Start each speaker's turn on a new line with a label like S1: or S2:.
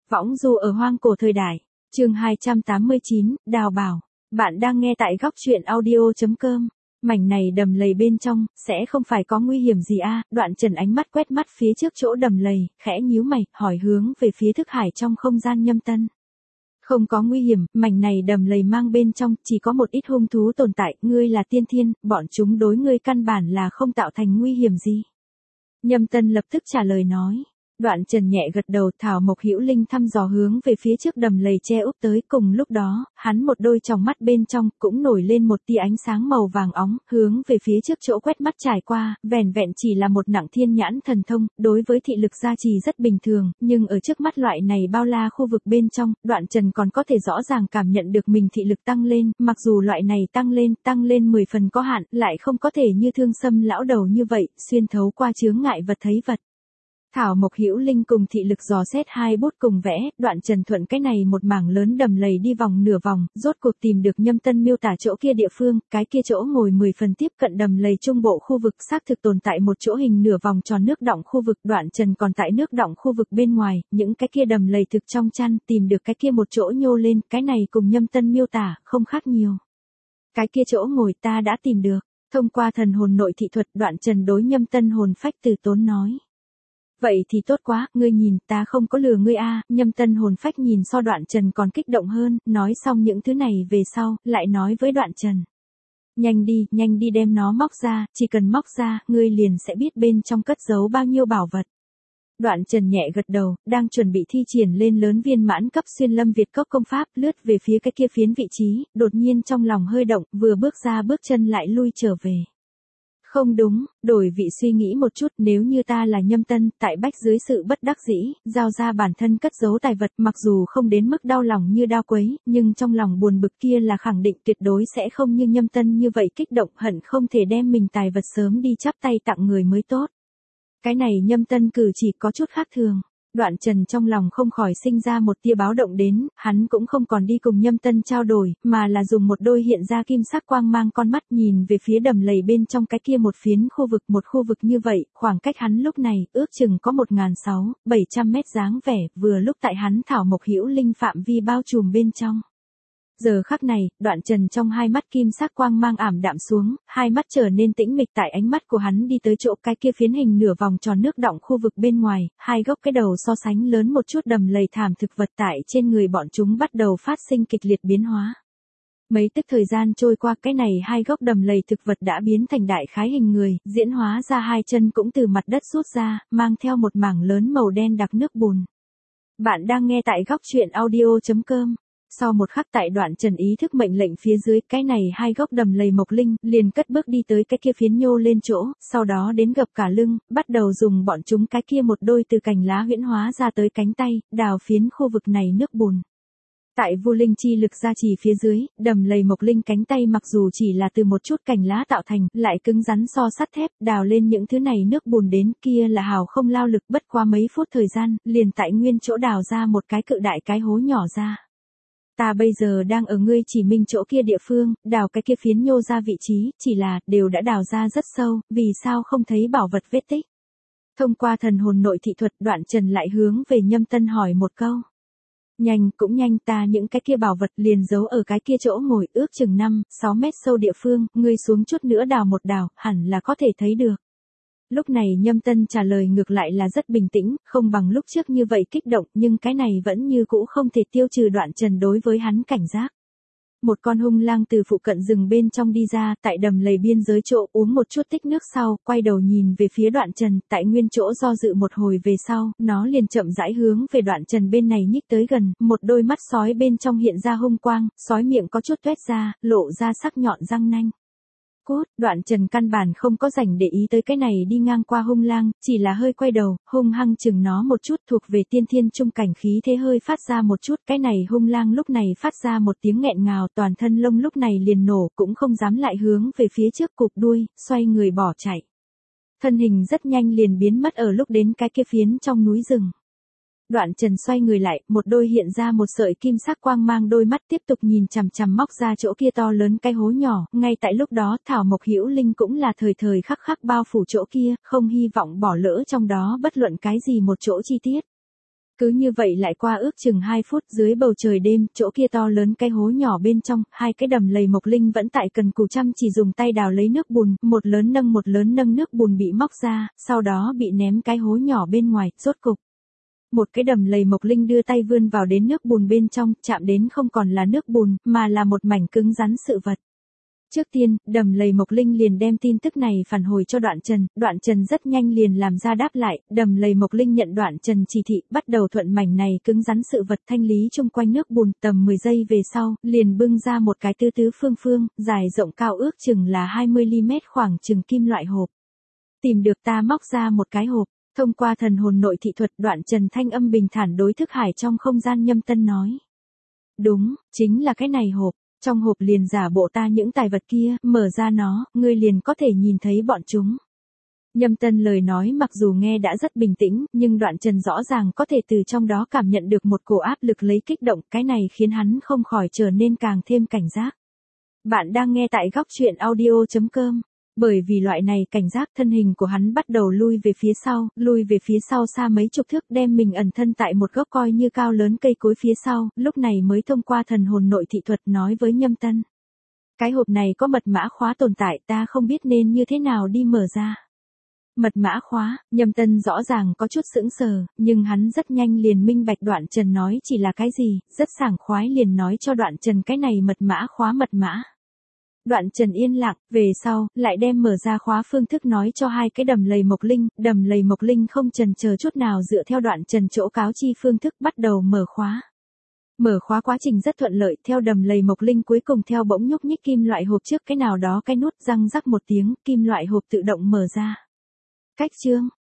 S1: Võng du ở hoang cổ thời đại. Chương 289, Đào bảo. Bạn đang nghe tại góc truyện audio.com. Mảnh này đầm lầy bên trong, sẽ không phải có nguy hiểm gì à? Đoạn Trần ánh mắt quét mắt phía trước chỗ đầm lầy, khẽ nhíu mày, hỏi hướng về phía thức hải trong không gian Nhâm Tân. Không có nguy hiểm, mảnh này đầm lầy mang bên trong, chỉ có một ít hung thú tồn tại, ngươi là tiên thiên, bọn chúng đối ngươi căn bản là không tạo thành nguy hiểm gì. Nhâm Tân lập tức trả lời nói. Đoạn Trần nhẹ gật đầu, Thảo Mộc Hữu Linh thăm dò hướng về phía trước đầm lầy che úp tới, cùng lúc đó, hắn một đôi tròng mắt bên trong cũng nổi lên một tia ánh sáng màu vàng óng, hướng về phía trước chỗ quét mắt trải qua, vẻn vẹn chỉ là một nặng thiên nhãn thần thông, đối với thị lực gia trì rất bình thường, nhưng ở trước mắt loại này bao la khu vực bên trong, Đoạn Trần còn có thể rõ ràng cảm nhận được mình thị lực tăng lên, mặc dù loại này tăng lên 10 phần có hạn, lại không có thể như Thương Sâm lão đầu như vậy, xuyên thấu qua chướng ngại vật thấy vật. Thảo Mộc Hữu Linh cùng thị lực dò xét hai bút cùng vẽ, Đoạn Trần thuận cái này một mảng lớn đầm lầy đi vòng nửa vòng, rốt cuộc tìm được Nhâm Tân miêu tả chỗ kia địa phương, cái kia chỗ ngồi 10 phần tiếp cận đầm lầy trung bộ khu vực, xác thực tồn tại một chỗ hình nửa vòng tròn nước đọng khu vực. Đoạn Trần còn tại nước đọng khu vực bên ngoài, những cái kia đầm lầy thực trong chăn, tìm được cái kia một chỗ nhô lên, cái này cùng Nhâm Tân miêu tả không khác nhiều. Cái kia chỗ ngồi ta đã tìm được, thông qua thần hồn nội thị thuật, Đoạn Trần đối Nhâm Tân hồn phách từ tốn nói. Vậy thì tốt quá, ngươi nhìn, ta không có lừa ngươi a. Nhâm Tân hồn phách nhìn so Đoạn Trần còn kích động hơn, nói xong những thứ này về sau, lại nói với Đoạn Trần. Nhanh đi đem nó móc ra, chỉ cần móc ra, ngươi liền sẽ biết bên trong cất giấu bao nhiêu bảo vật. Đoạn Trần nhẹ gật đầu, đang chuẩn bị thi triển lên lớn viên mãn cấp xuyên lâm Việt cốc công pháp, lướt về phía cái kia phiến vị trí, đột nhiên trong lòng hơi động, vừa bước ra bước chân lại lui trở về. Không đúng, đổi vị suy nghĩ một chút, nếu như ta là Nhâm Tân, tại bách dưới sự bất đắc dĩ, giao ra bản thân cất giấu tài vật, mặc dù không đến mức đau lòng như đao quấy, nhưng trong lòng buồn bực kia là khẳng định tuyệt đối sẽ không như Nhâm Tân như vậy kích động, hận không thể đem mình tài vật sớm đi chắp tay tặng người mới tốt. Cái này Nhâm Tân cử chỉ có chút khác thường. Đoạn Trần trong lòng không khỏi sinh ra một tia báo động đến, hắn cũng không còn đi cùng Nhâm Tân trao đổi, mà là dùng một đôi hiện ra kim sắc quang mang con mắt nhìn về phía đầm lầy bên trong cái kia một phiến một khu vực như vậy, khoảng cách hắn lúc này, ước chừng có 1.600-700 mét dáng vẻ, vừa lúc tại hắn Thảo Mộc Hữu Linh phạm vi bao trùm bên trong. Giờ khắc này, Đoạn Trần trong hai mắt kim sắc quang mang ảm đạm xuống, hai mắt trở nên tĩnh mịch, tại ánh mắt của hắn đi tới chỗ cái kia phiến hình nửa vòng tròn nước đọng khu vực bên ngoài, hai gốc cái đầu so sánh lớn một chút đầm lầy thảm thực vật tại trên người bọn chúng bắt đầu phát sinh kịch liệt biến hóa. Mấy tức thời gian trôi qua, cái này hai gốc đầm lầy thực vật đã biến thành đại khái hình người, diễn hóa ra hai chân cũng từ mặt đất rút ra, mang theo một mảng lớn màu đen đặc nước bùn. Bạn đang nghe tại góc truyện audio.com. Sau một khắc, tại Đoạn Trần ý thức mệnh lệnh phía dưới, cái này hai gốc đầm lầy mộc linh, liền cất bước đi tới cái kia phiến nhô lên chỗ, sau đó đến gập cả lưng, bắt đầu dùng bọn chúng cái kia một đôi từ cành lá huyễn hóa ra tới cánh tay, đào phiến khu vực này nước bùn. Tại vô linh chi lực gia trì phía dưới, đầm lầy mộc linh cánh tay mặc dù chỉ là từ một chút cành lá tạo thành, lại cứng rắn so sắt thép, đào lên những thứ này nước bùn đến kia là hào không lao lực, bất qua mấy phút thời gian, liền tại nguyên chỗ đào ra một cái cự đại cái hố nhỏ ra. Ta bây giờ đang ở ngươi chỉ minh chỗ kia địa phương, đào cái kia phiến nhô ra vị trí, chỉ là, đều đã đào ra rất sâu, vì sao không thấy bảo vật vết tích. Thông qua thần hồn nội thị thuật, Đoạn Trần lại hướng về Nhâm Tân hỏi một câu. Nhanh, ta những cái kia bảo vật liền giấu ở cái kia chỗ ngồi, ước chừng 5-6 mét sâu địa phương, ngươi xuống chút nữa đào một đào, hẳn là có thể thấy được. Lúc này Nhâm Tân trả lời ngược lại là rất bình tĩnh, không bằng lúc trước như vậy kích động, nhưng cái này vẫn như cũ không thể tiêu trừ Đoạn Trần đối với hắn cảnh giác. Một con hung lang từ phụ cận rừng bên trong đi ra, tại đầm lầy biên giới chỗ uống một chút tích nước sau, quay đầu nhìn về phía Đoạn Trần, tại nguyên chỗ do dự một hồi về sau, nó liền chậm rãi hướng về Đoạn Trần bên này nhích tới gần, một đôi mắt sói bên trong hiện ra hung quang, sói miệng có chút tuét ra, lộ ra sắc nhọn răng nanh. Đoạn Trần căn bản không có rảnh để ý tới cái này đi ngang qua hung lang, chỉ là hơi quay đầu, hung hăng chừng nó một chút, thuộc về tiên thiên trung cảnh khí thế hơi phát ra một chút, cái này hung lang lúc này phát ra một tiếng nghẹn ngào, toàn thân lông lúc này liền nổ, cũng không dám lại hướng về phía trước cụp đuôi, xoay người bỏ chạy. Thân hình rất nhanh liền biến mất ở lúc đến cái kia phiến trong núi rừng. Đoạn Trần xoay người lại, một đôi hiện ra một sợi kim sắc quang mang đôi mắt tiếp tục nhìn chằm chằm móc ra chỗ kia to lớn cái hố nhỏ, ngay tại lúc đó Thảo Mộc Hữu Linh cũng là thời thời khắc khắc bao phủ chỗ kia, không hy vọng bỏ lỡ trong đó bất luận cái gì một chỗ chi tiết. Cứ như vậy lại qua ước chừng 2 phút dưới bầu trời đêm, chỗ kia to lớn cái hố nhỏ bên trong, hai cái đầm lầy Mộc Linh vẫn tại cần cù chăm chỉ dùng tay đào lấy nước bùn, một lớn nâng nước bùn bị móc ra, sau đó bị ném cái hố nhỏ bên ngoài, rốt cục. Một cái đầm lầy Mộc Linh đưa tay vươn vào đến nước bùn bên trong, chạm đến không còn là nước bùn, mà là một mảnh cứng rắn sự vật. Trước tiên, đầm lầy Mộc Linh liền đem tin tức này phản hồi cho Đoạn Trần rất nhanh liền làm ra đáp lại, đầm lầy Mộc Linh nhận Đoạn Trần chỉ thị, bắt đầu thuận mảnh này cứng rắn sự vật thanh lý chung quanh nước bùn, tầm 10 giây về sau, liền bưng ra một cái tứ phương, dài rộng cao ước chừng là 20mm khoảng chừng kim loại hộp. Tìm được ta móc ra một cái hộp, thông qua thần hồn nội thị thuật Đoạn Trần thanh âm bình thản đối thức hải trong không gian Nhâm Tân nói. Đúng, chính là cái này hộp. Trong hộp liền giả bộ ta những tài vật kia, mở ra nó, ngươi liền có thể nhìn thấy bọn chúng. Nhâm Tân lời nói mặc dù nghe đã rất bình tĩnh, nhưng Đoạn Trần rõ ràng có thể từ trong đó cảm nhận được một cổ áp lực lấy kích động, cái này khiến hắn không khỏi trở nên càng thêm cảnh giác. Bạn đang nghe tại góc truyện audio.com. Bởi vì loại này cảnh giác thân hình của hắn bắt đầu lui về phía sau xa mấy chục thước đem mình ẩn thân tại một gốc coi như cao lớn cây cối phía sau, lúc này mới thông qua thần hồn nội thị thuật nói với Nhâm Tân. Cái hộp này có mật mã khóa tồn tại ta không biết nên như thế nào đi mở ra. Mật mã khóa, Nhâm Tân rõ ràng có chút sững sờ, nhưng hắn rất nhanh liền minh bạch Đoạn Trần nói chỉ là cái gì, rất sảng khoái liền nói cho Đoạn Trần cái này mật mã. Đoạn Trần yên lặng, về sau, lại đem mở ra khóa phương thức nói cho hai cái đầm lầy Mộc Linh không chần chờ chút nào dựa theo Đoạn Trần chỗ cáo chi phương thức bắt đầu mở khóa. Mở khóa quá trình rất thuận lợi, theo đầm lầy Mộc Linh cuối cùng theo bỗng nhúc nhích kim loại hộp trước cái nào đó cái nút răng rắc một tiếng, kim loại hộp tự động mở ra. Cách chương,